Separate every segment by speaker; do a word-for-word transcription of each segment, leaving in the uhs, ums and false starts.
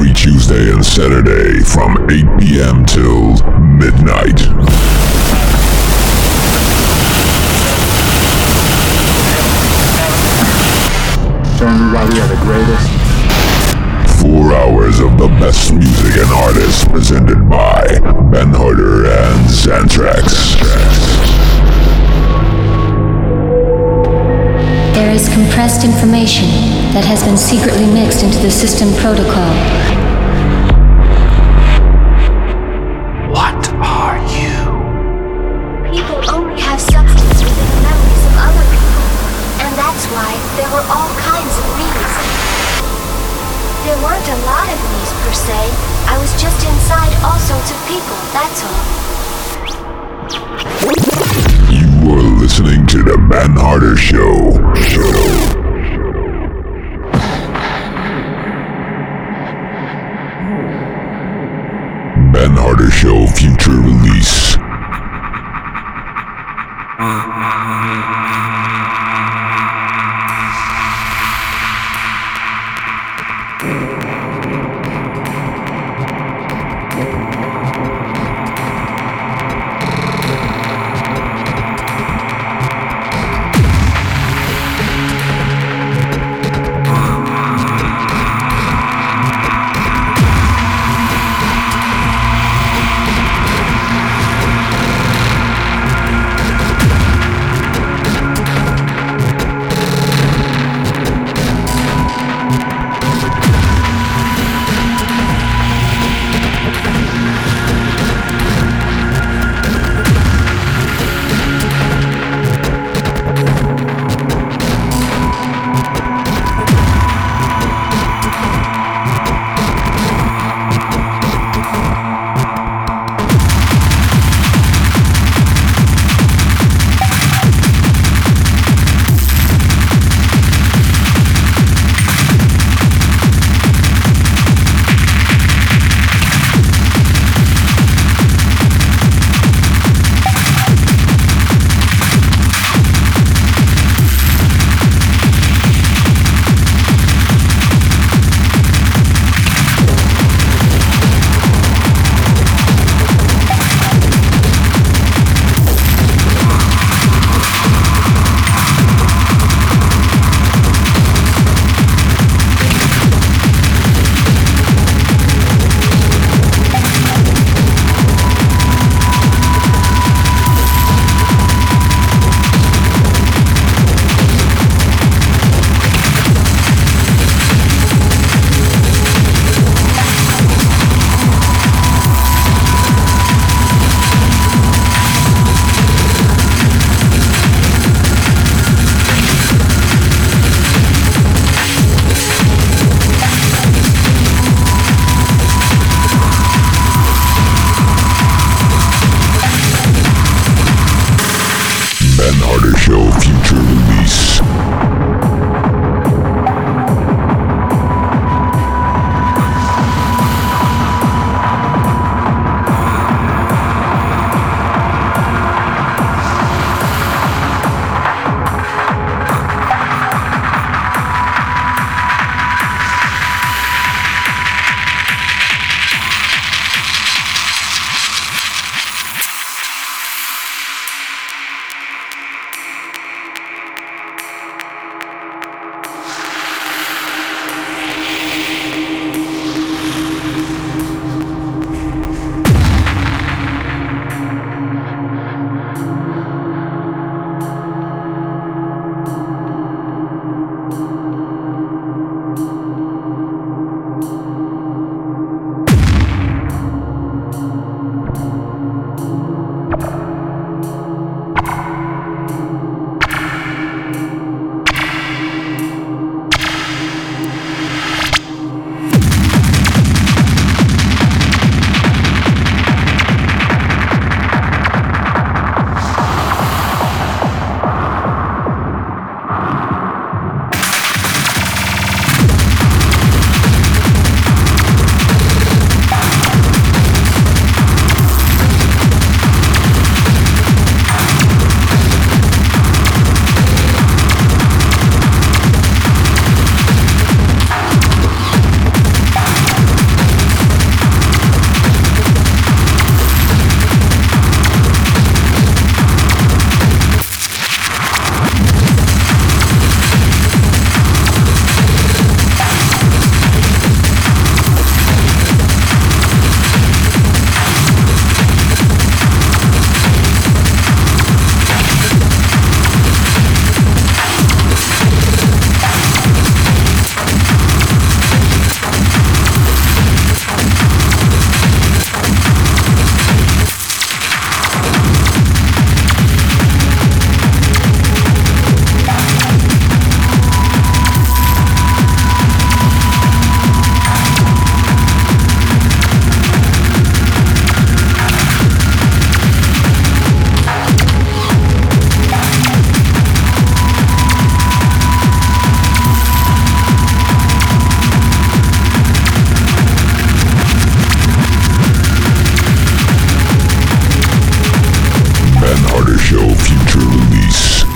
Speaker 1: every Tuesday and Saturday from eight p.m. till midnight.
Speaker 2: Show everybody you're the greatest.
Speaker 1: Four hours of the best music and artists presented by Ben Harder and Xantrax.
Speaker 3: There is compressed information that has been secretly mixed into the system protocol.
Speaker 4: What are you?
Speaker 5: People only have substance within the memories of other people, and that's why there were all kinds of me's. There weren't a lot of me's per se. I was just inside all sorts of people, that's all.
Speaker 1: You are listening to the Ben Harder Show. Show. Ben Harder Show future release.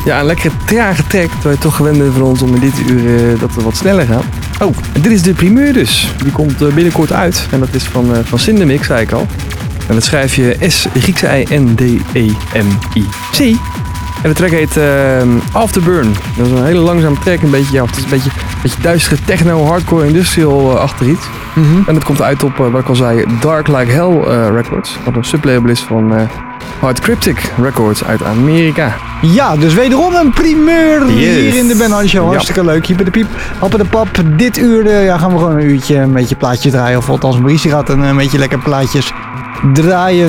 Speaker 4: Ja, een lekkere trage track, terwijl je toch gewend bent van ons om in dit uur uh, dat we wat sneller gaan. Oh, en dit is de primeur dus. Die komt uh, binnenkort uit. En dat is van, uh, van Syndemix, zei ik al. En dat schrijf je S, Griekse I, N, D, E, M, I, C. En de track heet uh, Afterburn. Dat is een hele langzame track. Een beetje, ja, het is een beetje, een beetje duistere techno, hardcore, industrial-achtig iets. Mm-hmm. En dat komt uit op, uh, wat ik al zei, Dark Like Hell uh, Records. Wat een sublabel is van uh, Hard Cryptic Records uit Amerika.
Speaker 6: Ja, dus wederom een primeur
Speaker 4: yes.
Speaker 6: hier in de Ben Hardy Show. Hartstikke ja. leuk. Hier bij de piep, happen de pap. Dit uur uh, ja, gaan we gewoon een uurtje een beetje plaatjes draaien. Of althans, Maurice gaat een, een beetje lekker plaatjes draaien.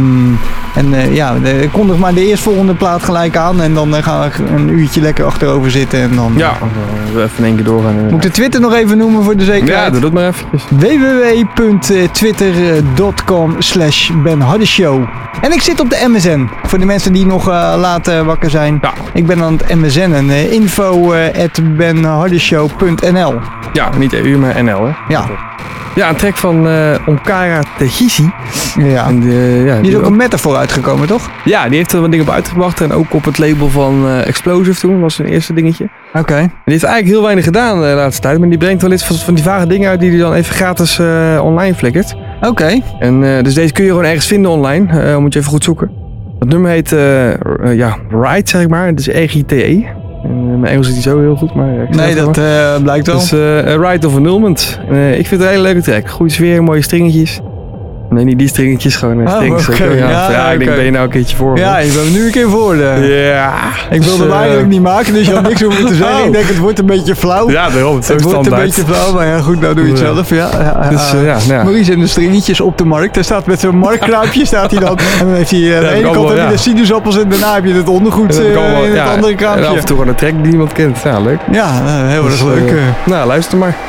Speaker 6: En uh, ja, de, kondig maar de eerstvolgende plaat gelijk aan. En dan uh, gaan we een uurtje lekker achterover zitten. En dan,
Speaker 4: ja, uh, even in één keer doorgaan.
Speaker 6: Moet ik de Twitter nog even noemen voor de zekerheid?
Speaker 4: Ja, doe dat maar eventjes.
Speaker 6: w w w punt twitter punt com slash Ben Hardy Show. En ik zit op de M S N. Voor de mensen die nog uh, laat uh, wakker zijn. Ja. Ik ben aan het M S N. En uh, info at ben hardy show punt n l.
Speaker 4: Ja, niet E U, maar N L, hè?
Speaker 6: Ja.
Speaker 4: Ja, een track van uh, Omkara Tegisi.
Speaker 6: Ja. En
Speaker 4: die, uh, ja,
Speaker 6: die, die is ook een metafoor uitgekomen, toch?
Speaker 4: Ja, die heeft er wat dingen op uitgebracht. En ook op het label van uh, Explosive toen, was zijn eerste dingetje.
Speaker 6: Oké. Okay.
Speaker 4: Die heeft eigenlijk heel weinig gedaan de laatste tijd. Maar die brengt wel eens van, van die vage dingen uit die hij dan even gratis uh, online flikkert.
Speaker 6: Oké. Okay.
Speaker 4: En uh, dus deze kun je gewoon ergens vinden online. Uh, moet je even goed zoeken. Het nummer heet, uh, uh, ja, Ride, zeg ik maar. Het is R I T E. En mijn Engels is niet zo heel goed, maar... Ik
Speaker 6: nee, dat uh, blijkt wel.
Speaker 4: Dus uh, Ride of Annulment. Uh, ik vind het een hele leuke track. Goede sfeer, mooie stringetjes. Nee, niet die stringetjes, gewoon uh, strings.
Speaker 6: Oh, okay.
Speaker 4: Ja,
Speaker 6: ja,
Speaker 4: ja,
Speaker 6: okay.
Speaker 4: ik denk, ben je nou een keertje voor?
Speaker 6: Ja, je bent nu een keer voor. De...
Speaker 4: Ja.
Speaker 6: Ik wilde hem uh, eigenlijk niet maken, dus je had niks hoeven te zeggen.
Speaker 4: Oh.
Speaker 6: Ik denk, het wordt een beetje flauw.
Speaker 4: Ja, daarom. Het,
Speaker 6: het wordt
Speaker 4: standaard.
Speaker 6: een beetje flauw, maar ja, goed, nou doe je het zelf. Ja, ja,
Speaker 4: dus, uh, ja, ja.
Speaker 6: Maurice en de stringetjes op de markt. Daar staat met zo'n marktkraapje staat hij dan. En dan heeft hij, uh, aan de ene kant allemaal, heb je ja. de sinaasappels en daarna heb je het ondergoed uh, allemaal, in het ja, andere kraampje.
Speaker 4: En af en toe gewoon een track die niemand kent. Ja, leuk.
Speaker 6: Ja, uh, heel erg dus, leuk. Uh,
Speaker 4: nou, luister maar.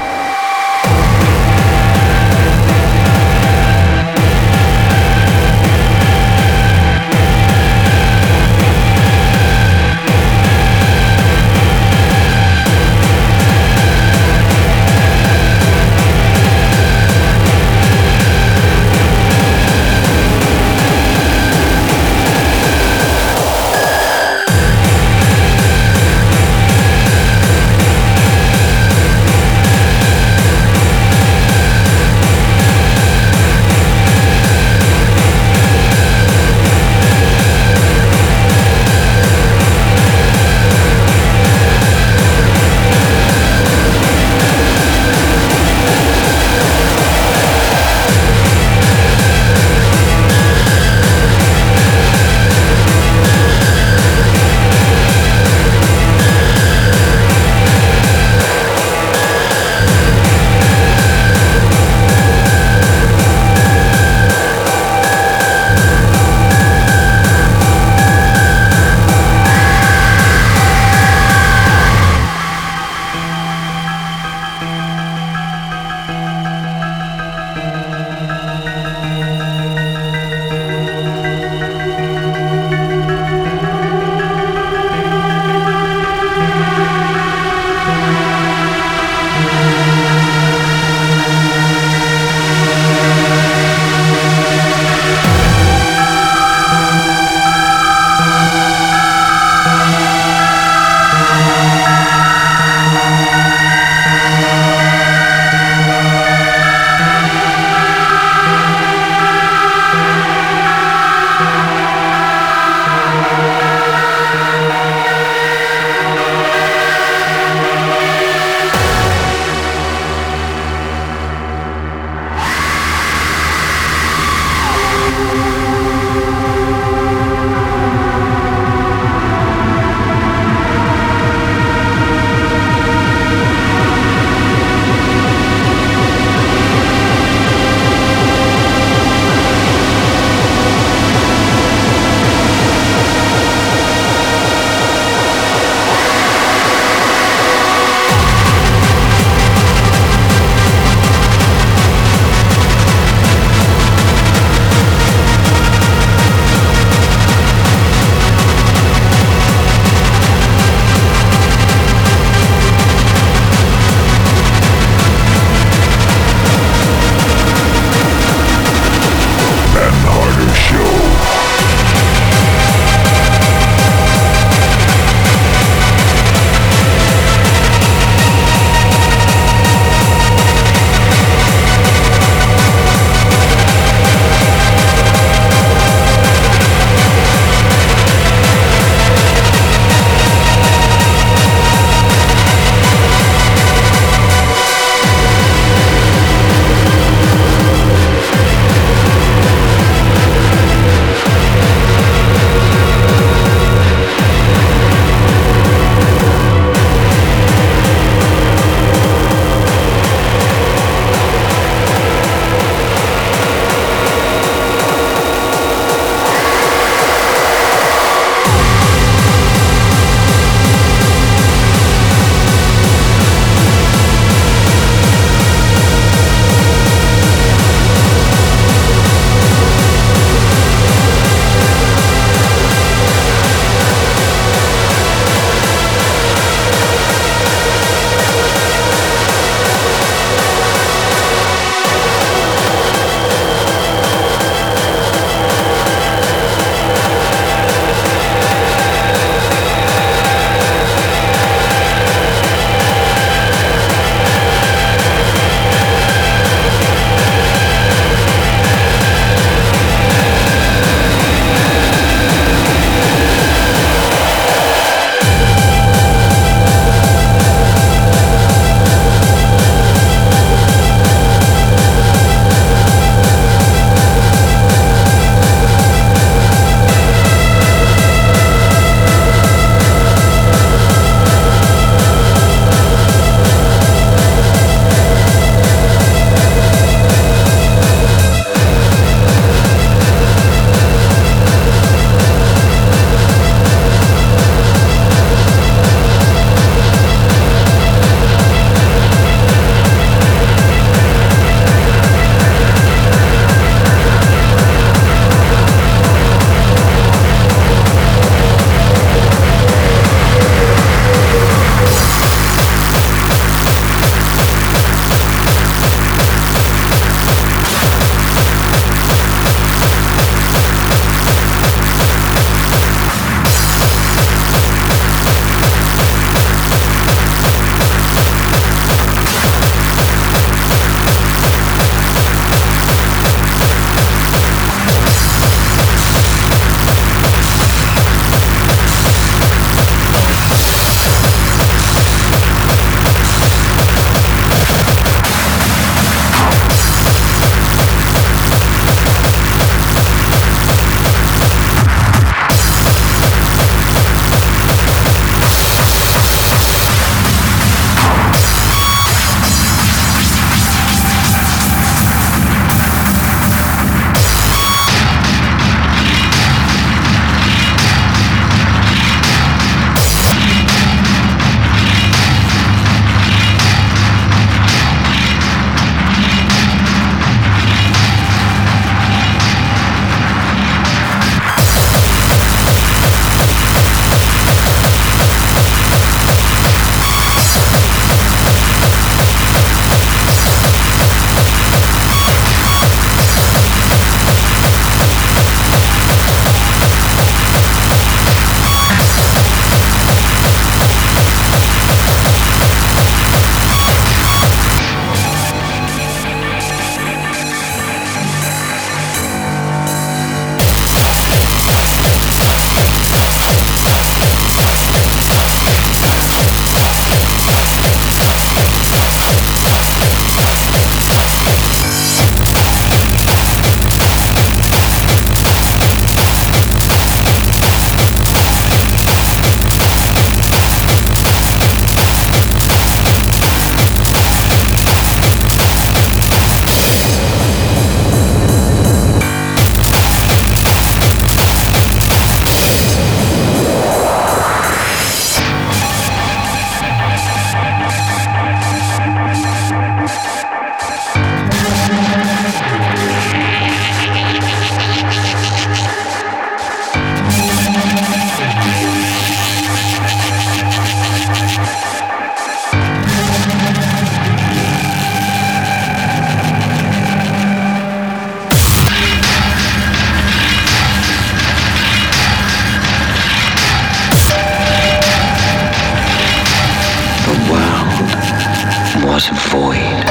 Speaker 7: was void.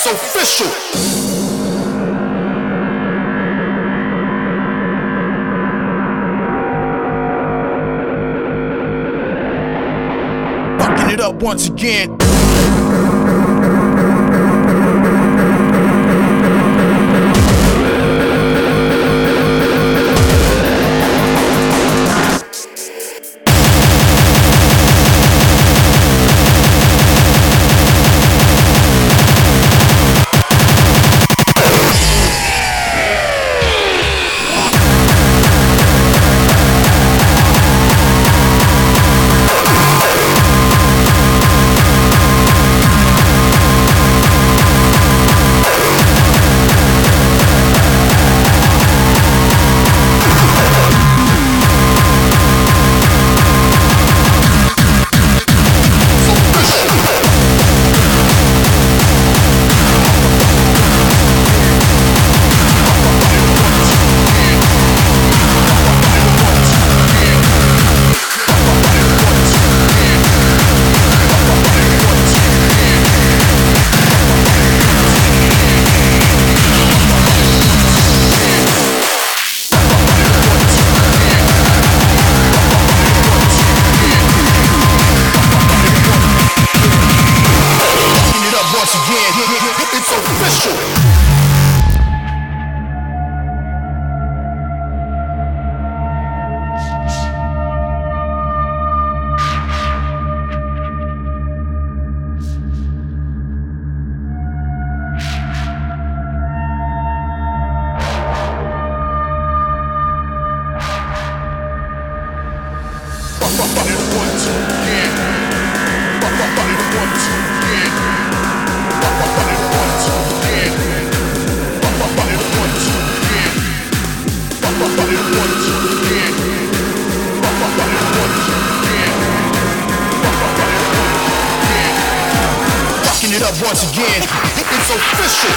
Speaker 7: official. Fucking it up once again. Once again, it's official.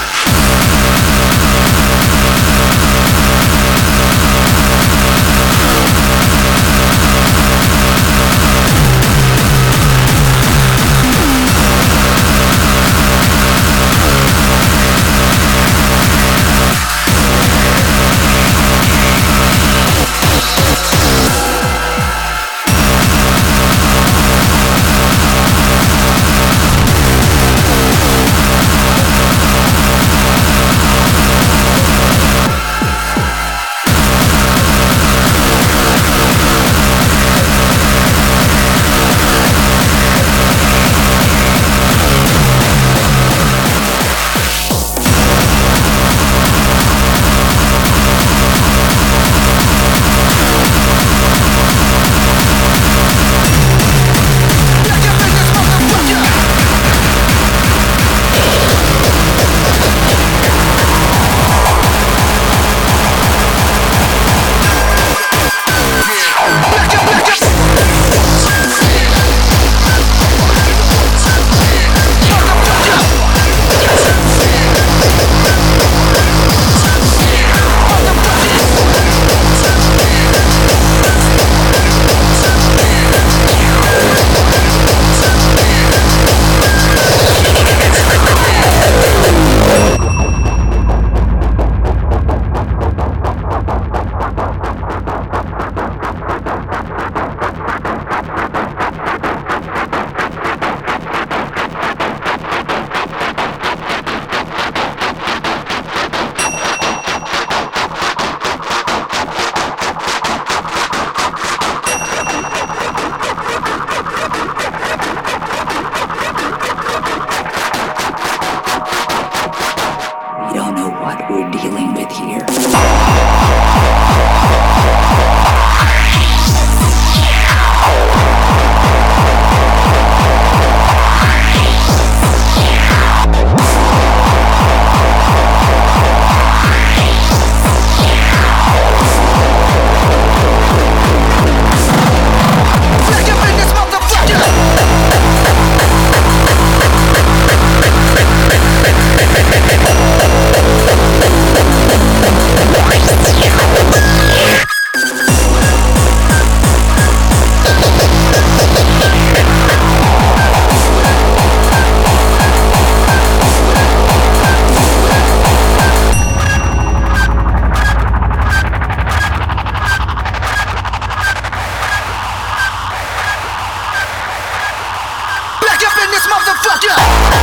Speaker 7: this motherfucker.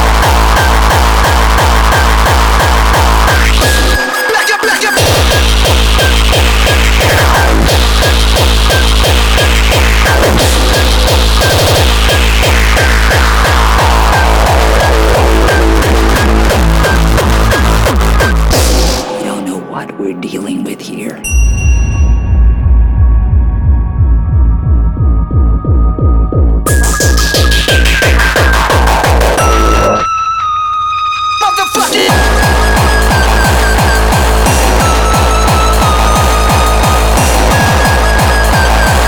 Speaker 7: Black up, black up.
Speaker 8: We don't know what we're dealing with here.
Speaker 7: Motherfucker.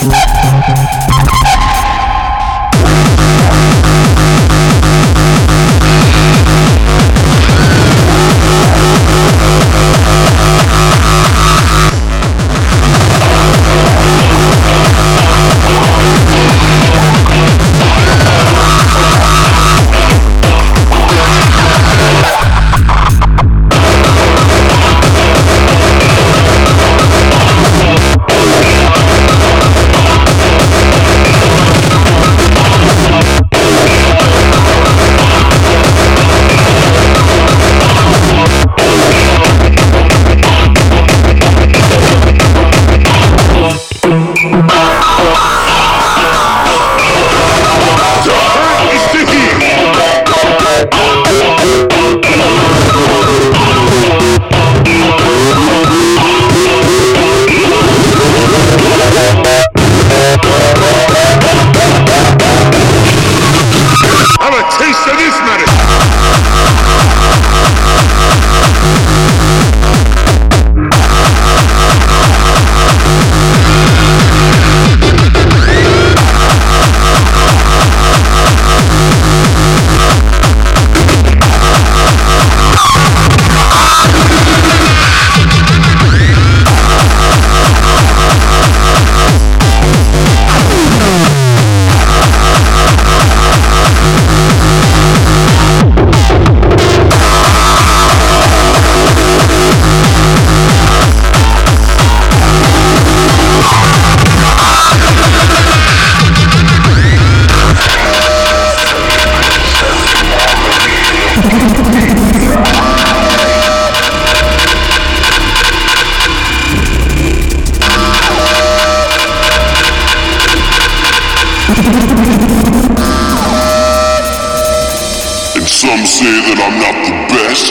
Speaker 1: Some say that I'm not the best.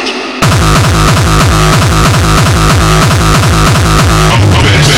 Speaker 1: I'm the best.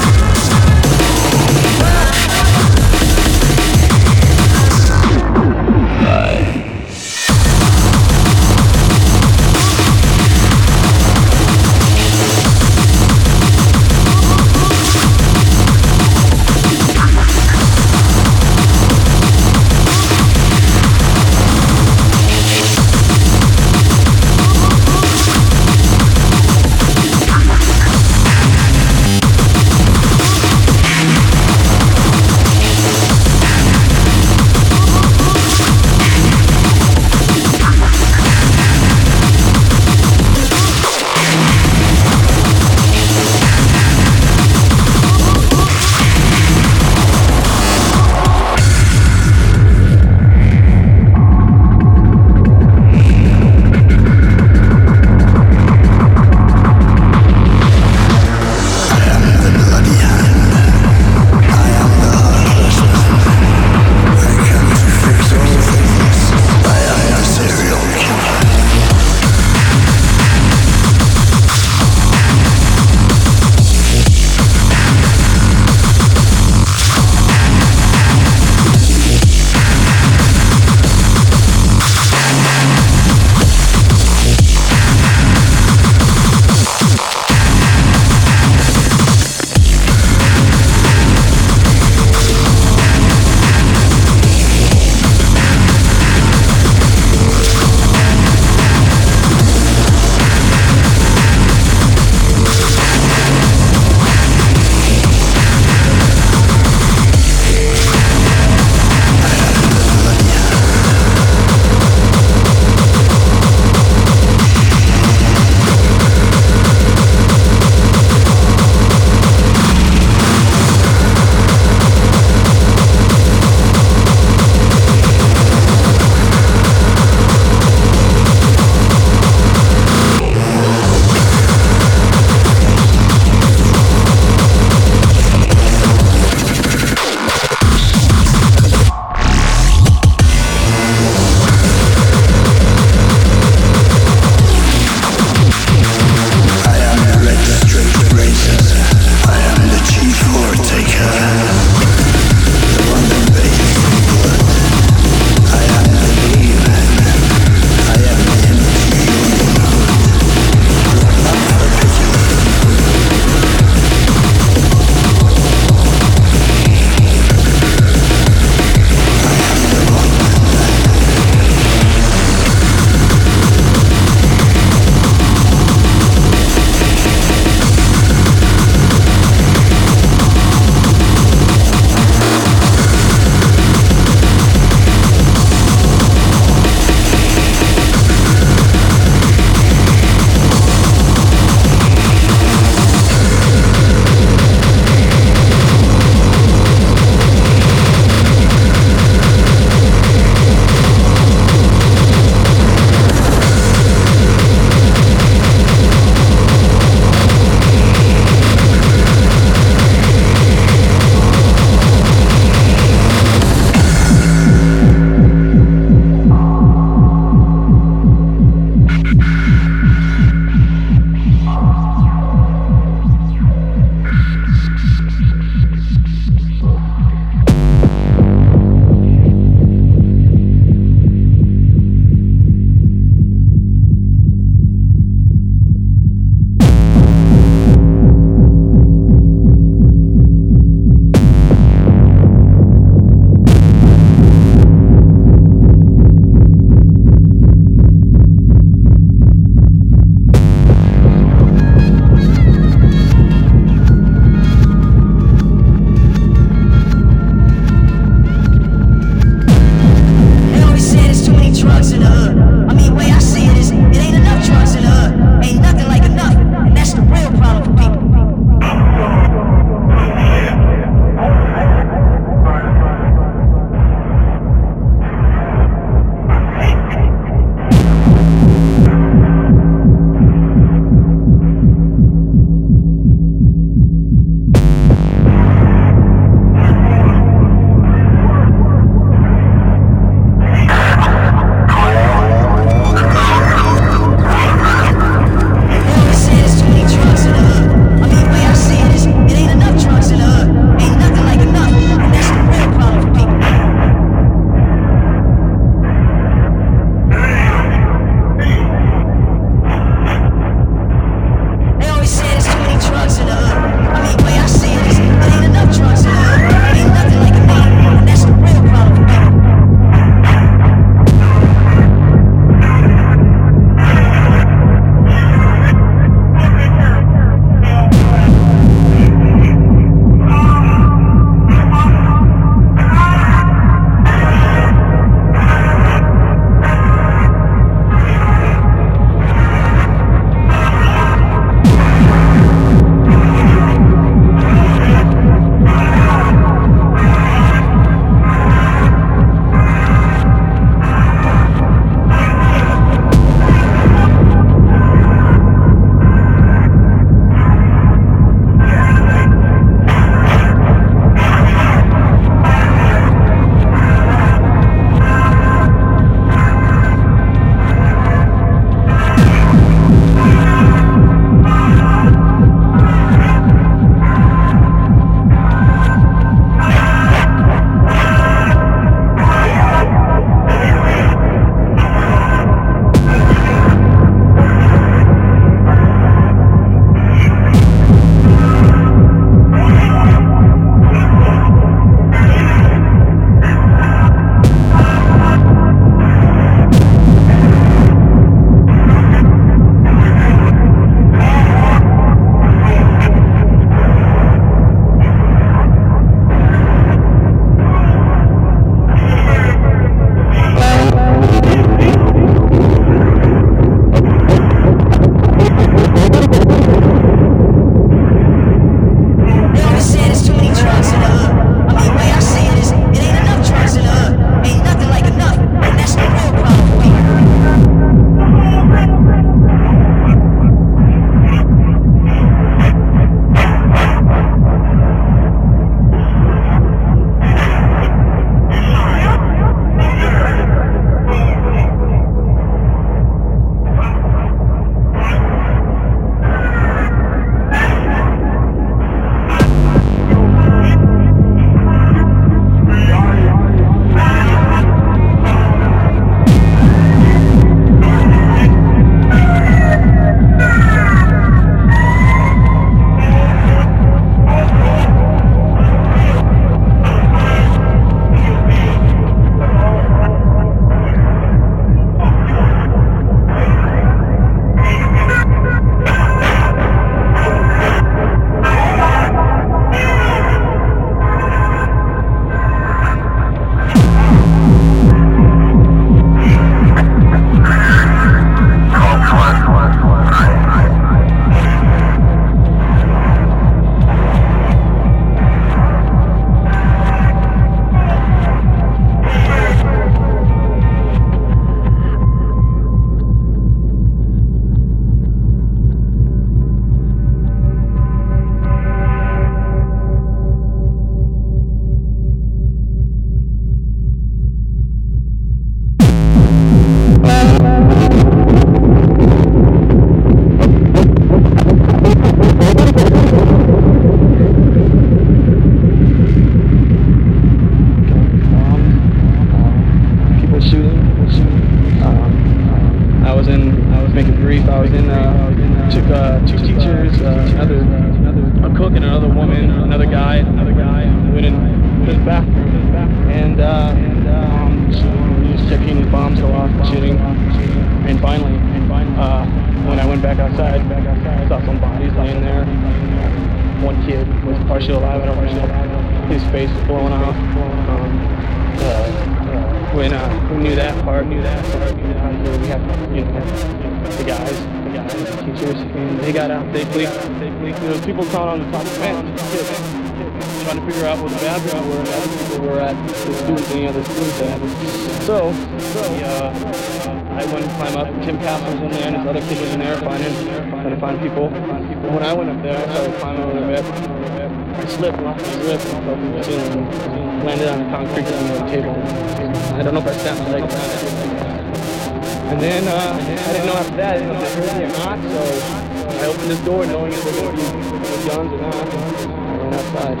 Speaker 9: two teachers, uh, another, another, a cook, and another woman, another guy, another guy. Went in his bathroom, and uh, um, he was checking his bombs go off, shooting, and finally, uh, when I went back outside, I saw some bodies laying there. One kid was partially alive, I don't know, his face was blown off. Um, uh, when uh, we knew that part, knew that part, you know, we have, you know, the guys, the guys, the teachers, and they got out, they leaked, they leaked. There was people caught on the top of the fence, kids, trying to figure out where the bathrooms were, and other people were at, the students, any other students at. So, so uh, I went and climbed up, Tim Castle was in there, and this other kid was in there, finding, trying to find people. And when I went up there, I started climbing over the bed. I slipped, lost my grip, and fell through the ceiling, and landed on the concrete on the table. I don't know if I snapped my leg or not. And then, uh, I didn't know after that, I didn't know if they heard me or not, so I opened this door knowing if they were going to be guns or not. I ran outside.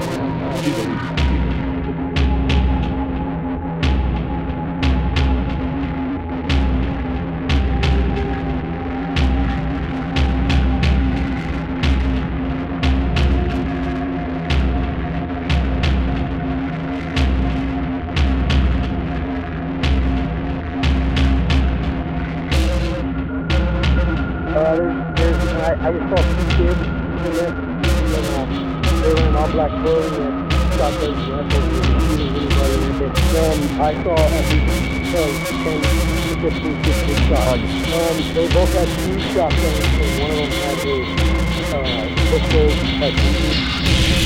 Speaker 9: Uh, there's, there's, I, I just saw two kids in there, and uh, they were in all black clothes and shot those rifles and anybody in there. Um, I saw at least uh, ten, fifteen, fifteen shots. Um, they both had two shotguns, and one of them had a uh, pistol type.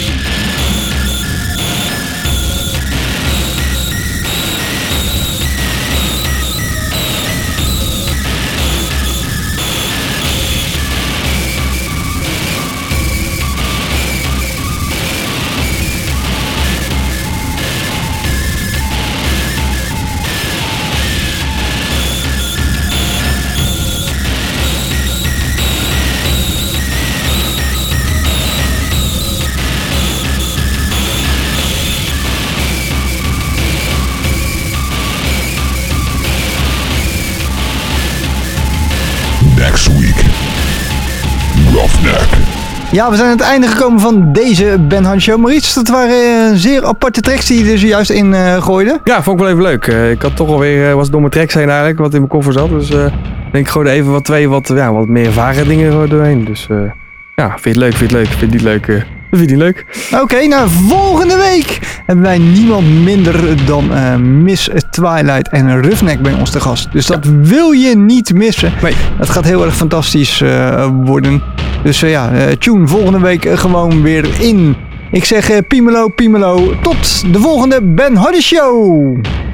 Speaker 1: Next week, Roughneck.
Speaker 6: Ja, we zijn aan het einde gekomen van deze Ben Han Show. Maurice, dat waren uh, zeer aparte tracks die je er zojuist in uh, gooide.
Speaker 4: Ja, vond ik wel even leuk. Uh, ik had toch alweer, uh, was door mijn tracks heen eigenlijk, wat in mijn koffer zat. Dus uh, denk ik gewoon even wat twee wat, ja, wat meer vage dingen er doorheen. Dus uh, ja, vind je het leuk, vind je het leuk, vind je het niet leuk, uh, vind je het niet leuk.
Speaker 6: Oké, okay, nou volgende week hebben wij niemand minder dan uh, Miss Twilight en Roughneck bij ons te gast. Dus dat ja. wil je niet missen.
Speaker 4: Nee.
Speaker 6: Dat gaat heel erg fantastisch uh, worden. Dus uh, ja, uh, tune volgende week uh, gewoon weer in. Ik zeg uh, Piemelo, Piemelo. Tot de volgende Ben Hardy Show.